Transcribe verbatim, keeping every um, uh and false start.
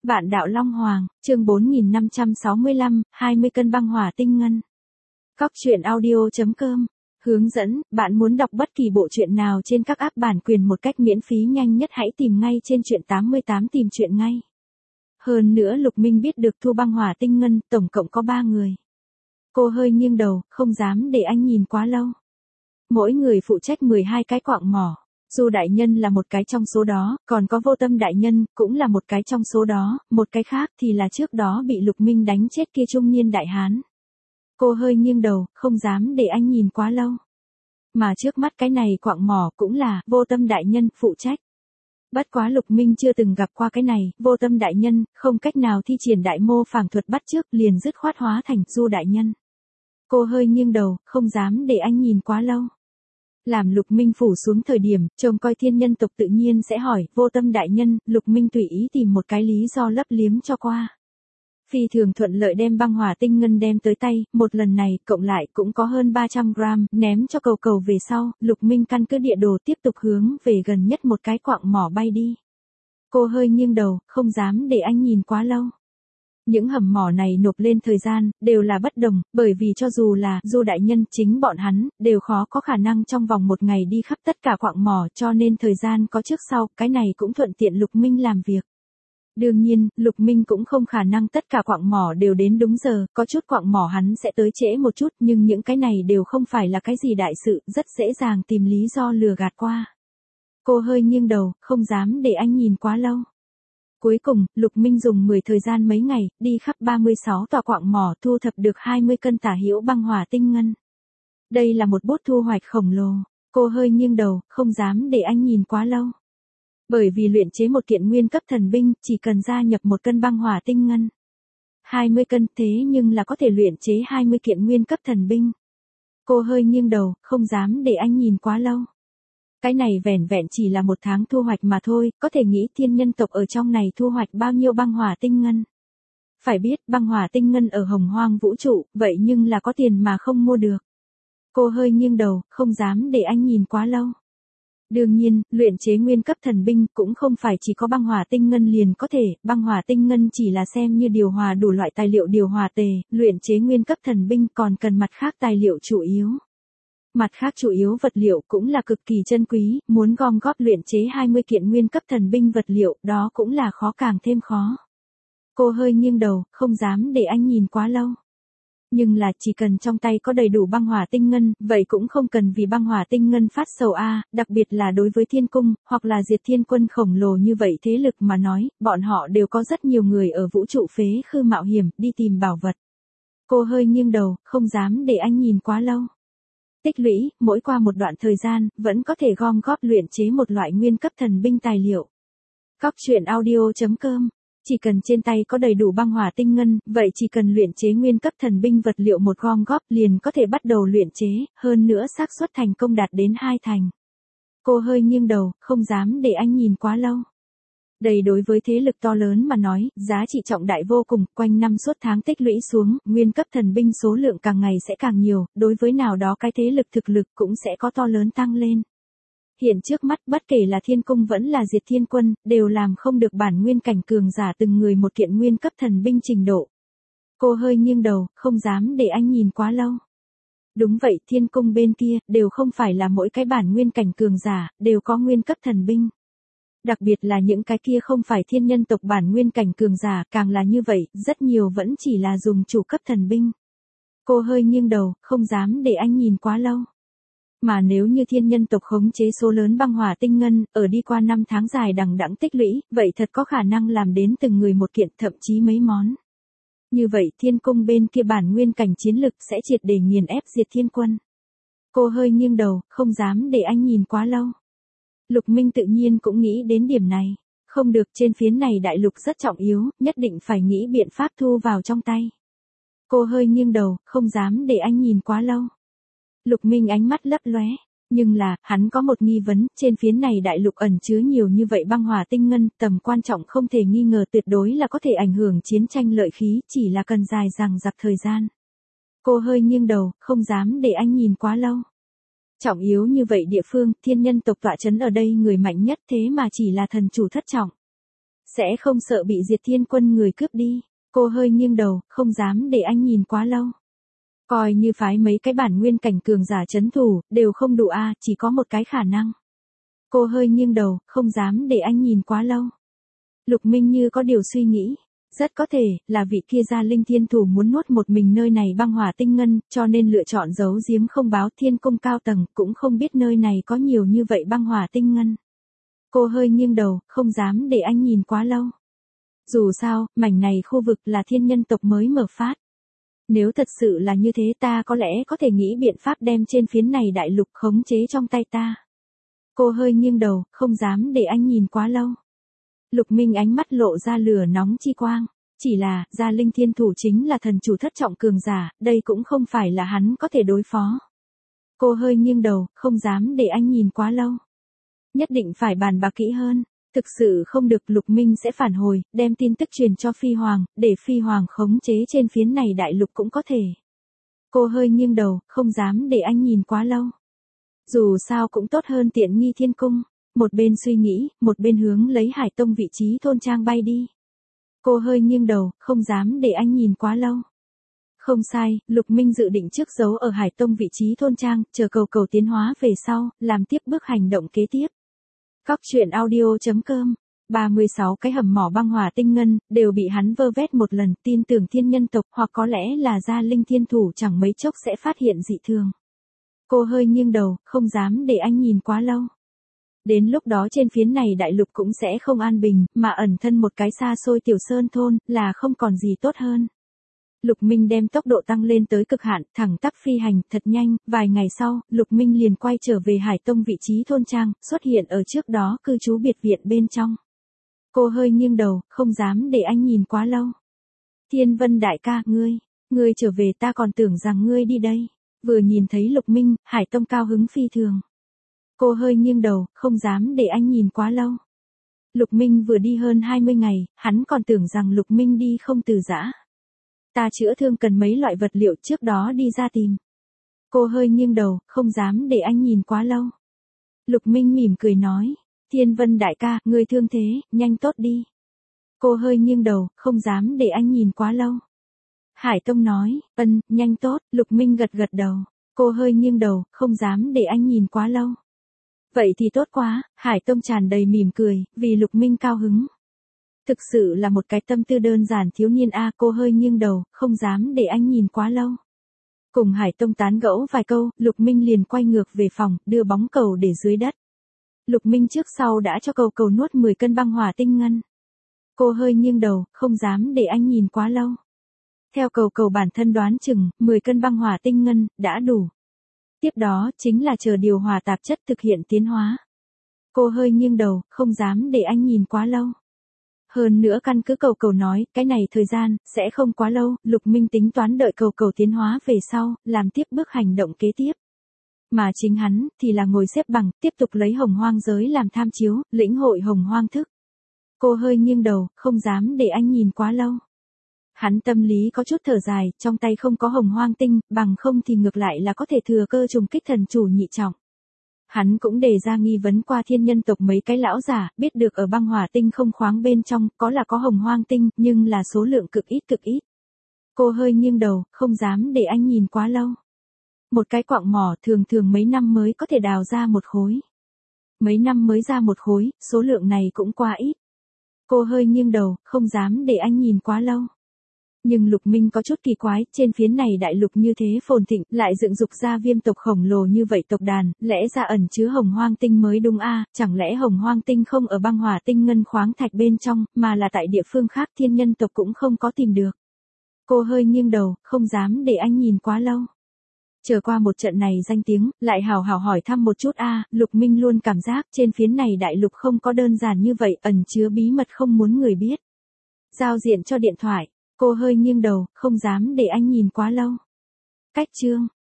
Vạn đạo Long Hoàng, chương bốn nghìn năm trăm sáu mươi lăm, hai mươi cân băng hỏa tinh ngân. Cóc truyện audio chấm com. Hướng dẫn, bạn muốn đọc bất kỳ bộ truyện nào trên các app bản quyền một cách miễn phí nhanh nhất hãy tìm ngay trên truyện tám mươi tám tìm truyện ngay. Hơn nữa Lục Minh biết được thu băng hỏa tinh ngân, tổng cộng có ba người. Cô hơi nghiêng đầu, không dám để anh nhìn quá lâu. Mỗi người phụ trách mười hai cái quạng mỏ. Du đại nhân là một cái trong số đó, còn có Vô Tâm đại nhân, cũng là một cái trong số đó, một cái khác thì là trước đó bị Lục Minh đánh chết kia trung niên đại hán. Cô hơi nghiêng đầu, không dám để anh nhìn quá lâu. Mà trước mắt cái này quạng mỏ cũng là Vô Tâm đại nhân phụ trách. Bất quá Lục Minh chưa từng gặp qua cái này, Vô Tâm đại nhân, không cách nào thi triển đại mô phàm thuật bắt trước, liền dứt khoát hóa thành Du đại nhân. Cô hơi nghiêng đầu, không dám để anh nhìn quá lâu. Làm Lục Minh phủ xuống thời điểm, trông coi thiên nhân tộc tự nhiên sẽ hỏi, Vô Tâm đại nhân, Lục Minh tùy ý tìm một cái lý do lấp liếm cho qua. Phi thường thuận lợi đem băng hỏa tinh ngân đem tới tay, một lần này, cộng lại cũng có hơn ba trăm gram, ném cho cầu cầu về sau, Lục Minh căn cứ địa đồ tiếp tục hướng về gần nhất một cái quạng mỏ bay đi. Cô hơi nghiêng đầu, không dám để anh nhìn quá lâu. Những hầm mỏ này nộp lên thời gian, đều là bất đồng, bởi vì cho dù là Du đại nhân, chính bọn hắn, đều khó có khả năng trong vòng một ngày đi khắp tất cả quạng mỏ, cho nên thời gian có trước sau, cái này cũng thuận tiện Lục Minh làm việc. Đương nhiên, Lục Minh cũng không khả năng tất cả quạng mỏ đều đến đúng giờ, có chút quạng mỏ hắn sẽ tới trễ một chút, nhưng những cái này đều không phải là cái gì đại sự, rất dễ dàng tìm lý do lừa gạt qua. Cô hơi nghiêng đầu, không dám để anh nhìn quá lâu. Cuối cùng, Lục Minh dùng mười thời gian mấy ngày, đi khắp ba mươi sáu tòa quạng mỏ thu thập được hai mươi cân tả hữu băng hỏa tinh ngân. Đây là một bút thu hoạch khổng lồ, cô hơi nghiêng đầu, không dám để anh nhìn quá lâu. Bởi vì luyện chế một kiện nguyên cấp thần binh, chỉ cần gia nhập một cân băng hỏa tinh ngân. hai mươi cân thế nhưng là có thể luyện chế hai mươi kiện nguyên cấp thần binh. Cô hơi nghiêng đầu, không dám để anh nhìn quá lâu. Cái này vẻn vẹn chỉ là một tháng thu hoạch mà thôi, có thể nghĩ thiên nhân tộc ở trong này thu hoạch bao nhiêu băng hỏa tinh ngân. Phải biết, băng hỏa tinh ngân ở hồng hoang vũ trụ, vậy nhưng là có tiền mà không mua được. Cô hơi nghiêng đầu, không dám để anh nhìn quá lâu. Đương nhiên, luyện chế nguyên cấp thần binh cũng không phải chỉ có băng hỏa tinh ngân liền có thể, băng hỏa tinh ngân chỉ là xem như điều hòa đủ loại tài liệu điều hòa tề, luyện chế nguyên cấp thần binh còn cần mặt khác tài liệu chủ yếu. Mặt khác chủ yếu vật liệu cũng là cực kỳ chân quý, muốn gom góp luyện chế hai mươi kiện nguyên cấp thần binh vật liệu, đó cũng là khó càng thêm khó. Cô hơi nghiêng đầu, không dám để anh nhìn quá lâu. Nhưng là chỉ cần trong tay có đầy đủ băng hỏa tinh ngân, vậy cũng không cần vì băng hỏa tinh ngân phát sầu a, đặc biệt là đối với thiên cung, hoặc là diệt thiên quân khổng lồ như vậy thế lực mà nói, bọn họ đều có rất nhiều người ở vũ trụ phế khư mạo hiểm, đi tìm bảo vật. Cô hơi nghiêng đầu, không dám để anh nhìn quá lâu. Tích lũy, mỗi qua một đoạn thời gian, vẫn có thể gom góp luyện chế một loại nguyên cấp thần binh tài liệu. Cóc truyện audio chấm com. Chỉ cần trên tay có đầy đủ băng hỏa tinh ngân, vậy chỉ cần luyện chế nguyên cấp thần binh vật liệu một gom góp liền có thể bắt đầu luyện chế, hơn nữa xác suất thành công đạt đến hai thành. Cô hơi nghiêng đầu, không dám để anh nhìn quá lâu. Đây đối với thế lực to lớn mà nói, giá trị trọng đại vô cùng, quanh năm suốt tháng tích lũy xuống, nguyên cấp thần binh số lượng càng ngày sẽ càng nhiều, đối với nào đó cái thế lực thực lực cũng sẽ có to lớn tăng lên. Hiện trước mắt bất kể là thiên cung vẫn là diệt thiên quân, đều làm không được bản nguyên cảnh cường giả từng người một kiện nguyên cấp thần binh trình độ. Cô hơi nghiêng đầu, không dám để anh nhìn quá lâu. Đúng vậy, thiên cung bên kia, đều không phải là mỗi cái bản nguyên cảnh cường giả, đều có nguyên cấp thần binh. Đặc biệt là những cái kia không phải thiên nhân tộc bản nguyên cảnh cường giả, càng là như vậy, rất nhiều vẫn chỉ là dùng chủ cấp thần binh. Cô hơi nghiêng đầu, không dám để anh nhìn quá lâu. Mà nếu như thiên nhân tộc khống chế số lớn băng hỏa tinh ngân, ở đi qua năm tháng dài đằng đẵng tích lũy, vậy thật có khả năng làm đến từng người một kiện, thậm chí mấy món. Như vậy thiên cung bên kia bản nguyên cảnh chiến lực sẽ triệt để nghiền ép diệt thiên quân. Cô hơi nghiêng đầu, không dám để anh nhìn quá lâu. Lục Minh tự nhiên cũng nghĩ đến điểm này. Không được, trên phiến này đại lục rất trọng yếu, nhất định phải nghĩ biện pháp thu vào trong tay. Cô hơi nghiêng đầu, không dám để anh nhìn quá lâu. Lục Minh ánh mắt lấp lóe, nhưng là, hắn có một nghi vấn, trên phiến này đại lục ẩn chứa nhiều như vậy băng hỏa tinh ngân, tầm quan trọng không thể nghi ngờ tuyệt đối là có thể ảnh hưởng chiến tranh lợi khí, chỉ là cần dài dằng dặc thời gian. Cô hơi nghiêng đầu, không dám để anh nhìn quá lâu. Trọng yếu như vậy địa phương, thiên nhân tộc tọa chấn ở đây người mạnh nhất thế mà chỉ là thần chủ thất trọng. sẽ không sợ bị Diệt Thiên Quân người cướp đi. Cô hơi nghiêng đầu, không dám để anh nhìn quá lâu. Coi như phái mấy cái bản nguyên cảnh cường giả trấn thủ, đều không đủ a, chỉ có một cái khả năng. Cô hơi nghiêng đầu, không dám để anh nhìn quá lâu. Lục Minh như có điều suy nghĩ. Rất có thể, là vị kia Gia Linh Thiên Thủ muốn nuốt một mình nơi này băng hỏa tinh ngân, cho nên lựa chọn giấu giếm không báo thiên cung cao tầng, cũng không biết nơi này có nhiều như vậy băng hỏa tinh ngân. Cô hơi nghiêng đầu, không dám để anh nhìn quá lâu. Dù sao, mảnh này khu vực là thiên nhân tộc mới mở phát. Nếu thật sự là như thế ta có lẽ có thể nghĩ biện pháp đem trên phiến này đại lục khống chế trong tay ta. Cô hơi nghiêng đầu, không dám để anh nhìn quá lâu. Lục Minh ánh mắt lộ ra lửa nóng chi quang. Chỉ là, Gia Linh Thiên Thủ chính là thần chủ thất trọng cường giả, đây cũng không phải là hắn có thể đối phó. Cô hơi nghiêng đầu, không dám để anh nhìn quá lâu. Nhất định phải bàn bạc kỹ hơn. Thực sự không được Lục Minh sẽ phản hồi, đem tin tức truyền cho Phi Hoàng, để Phi Hoàng khống chế trên phiến này đại lục cũng có thể. Cô hơi nghiêng đầu, không dám để anh nhìn quá lâu. Dù sao cũng tốt hơn tiện nghi thiên cung. Một bên suy nghĩ, một bên hướng lấy Hải Tông vị trí thôn trang bay đi. Cô hơi nghiêng đầu, không dám để anh nhìn quá lâu. Không sai, Lục Minh dự định trước giấu ở Hải Tông vị trí thôn trang, chờ cầu cầu tiến hóa về sau, làm tiếp bước hành động kế tiếp. Cóc truyện audio chấm com, ba mươi sáu cái hầm mỏ băng hỏa tinh ngân, đều bị hắn vơ vét một lần, tin tưởng thiên nhân tộc hoặc có lẽ là Gia Linh Thiên Thủ chẳng mấy chốc sẽ phát hiện dị thường. Cô hơi nghiêng đầu, không dám để anh nhìn quá lâu. Đến lúc đó trên phiến này đại lục cũng sẽ không an bình, mà ẩn thân một cái xa xôi tiểu sơn thôn, là không còn gì tốt hơn. Lục Minh đem tốc độ tăng lên tới cực hạn, thẳng tắp phi hành, thật nhanh, vài ngày sau, Lục Minh liền quay trở về Hải Tông vị trí thôn trang, xuất hiện ở trước đó cư trú biệt viện bên trong. Cô hơi nghiêng đầu, không dám để anh nhìn quá lâu. Thiên Vân đại ca, ngươi, ngươi trở về ta còn tưởng rằng ngươi đi đây. Vừa nhìn thấy Lục Minh, Hải Tông cao hứng phi thường. Cô hơi nghiêng đầu, không dám để anh nhìn quá lâu. Lục Minh vừa đi hơn hai mươi ngày, hắn còn tưởng rằng Lục Minh đi không từ giã. Ta chữa thương cần mấy loại vật liệu trước đó đi ra tìm. Cô hơi nghiêng đầu, không dám để anh nhìn quá lâu. Lục Minh mỉm cười nói, Thiên Vân đại ca, ngươi thương thế, nhanh tốt đi. Cô hơi nghiêng đầu, không dám để anh nhìn quá lâu. Hải Tông nói, ân, nhanh tốt, Lục Minh gật gật đầu. Cô hơi nghiêng đầu, không dám để anh nhìn quá lâu. Vậy thì tốt quá, Hải Tông tràn đầy mỉm cười, vì Lục Minh cao hứng. Thực sự là một cái tâm tư đơn giản thiếu niên a. Cô hơi nghiêng đầu, không dám để anh nhìn quá lâu. Cùng Hải Tông tán gẫu vài câu, Lục Minh liền quay ngược về phòng, đưa bóng cầu để dưới đất. Lục Minh trước sau đã cho cầu cầu nuốt mười cân băng hỏa tinh ngân. Cô hơi nghiêng đầu, không dám để anh nhìn quá lâu. Theo cầu cầu bản thân đoán chừng, mười cân băng hỏa tinh ngân, đã đủ. Tiếp đó, chính là chờ điều hòa tạp chất thực hiện tiến hóa. Cô hơi nghiêng đầu, không dám để anh nhìn quá lâu. Hơn nữa căn cứ cầu cầu nói, cái này thời gian, sẽ không quá lâu, Lục Minh tính toán đợi cầu cầu tiến hóa về sau, làm tiếp bước hành động kế tiếp. Mà chính hắn, thì là ngồi xếp bằng, tiếp tục lấy hồng hoang giới làm tham chiếu, lĩnh hội hồng hoang thức. Cô hơi nghiêng đầu, không dám để anh nhìn quá lâu. Hắn tâm lý có chút thở dài, trong tay không có hồng hoang tinh, bằng không thì ngược lại là có thể thừa cơ trùng kích thần chủ nhị trọng. Hắn cũng đề ra nghi vấn qua thiên nhân tộc mấy cái lão giả, biết được ở băng hỏa tinh không khoáng bên trong, có là có hồng hoang tinh, nhưng là số lượng cực ít cực ít. Cô hơi nghiêng đầu, không dám để anh nhìn quá lâu. Một cái quặng mỏ thường thường mấy năm mới có thể đào ra một khối. Mấy năm mới ra một khối, số lượng này cũng quá ít. Cô hơi nghiêng đầu, không dám để anh nhìn quá lâu. Nhưng Lục Minh có chút kỳ quái, trên phiến này đại lục như thế phồn thịnh, lại dựng dục ra viêm tộc khổng lồ như vậy tộc đàn, lẽ ra ẩn chứa hồng hoang tinh mới đúng a, chẳng lẽ hồng hoang tinh không ở băng hỏa tinh ngân khoáng thạch bên trong, mà là tại địa phương khác thiên nhân tộc cũng không có tìm được. Cô hơi nghiêng đầu, không dám để anh nhìn quá lâu. Chờ qua một trận này danh tiếng, lại hào hào hỏi thăm một chút a, Lục Minh luôn cảm giác trên phiến này đại lục không có đơn giản như vậy, ẩn chứa bí mật không muốn người biết. Giao diện cho điện thoại. Cô hơi nghiêng đầu, không dám để anh nhìn quá lâu. Cách chương